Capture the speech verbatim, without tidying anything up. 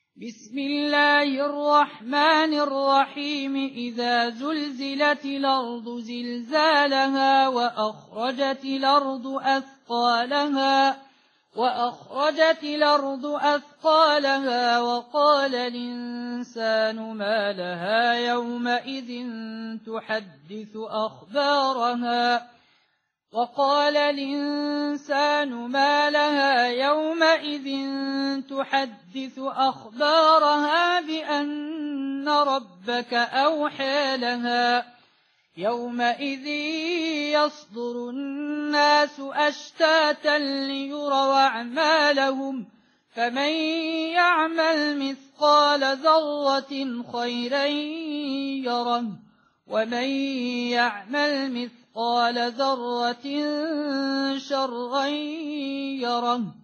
بسم الله الرحمن الرحيم إذا زلزلت الأرض زلزالها وأخرجت الأرض أثقالها وأخرجت الأرض أثقالها وقال الإنسان ما لها يومئذ تحدث أخبارها وقال الإنسان ما لها يومئذ تحدث أخبارها بأن ربك أوحى لها يومئذ يصدر الناس أشتاتا ليروا أعمالهم فمن يعمل مثقال ذرة خيرا يره ومن يعمل مثقال ذرة شرا يره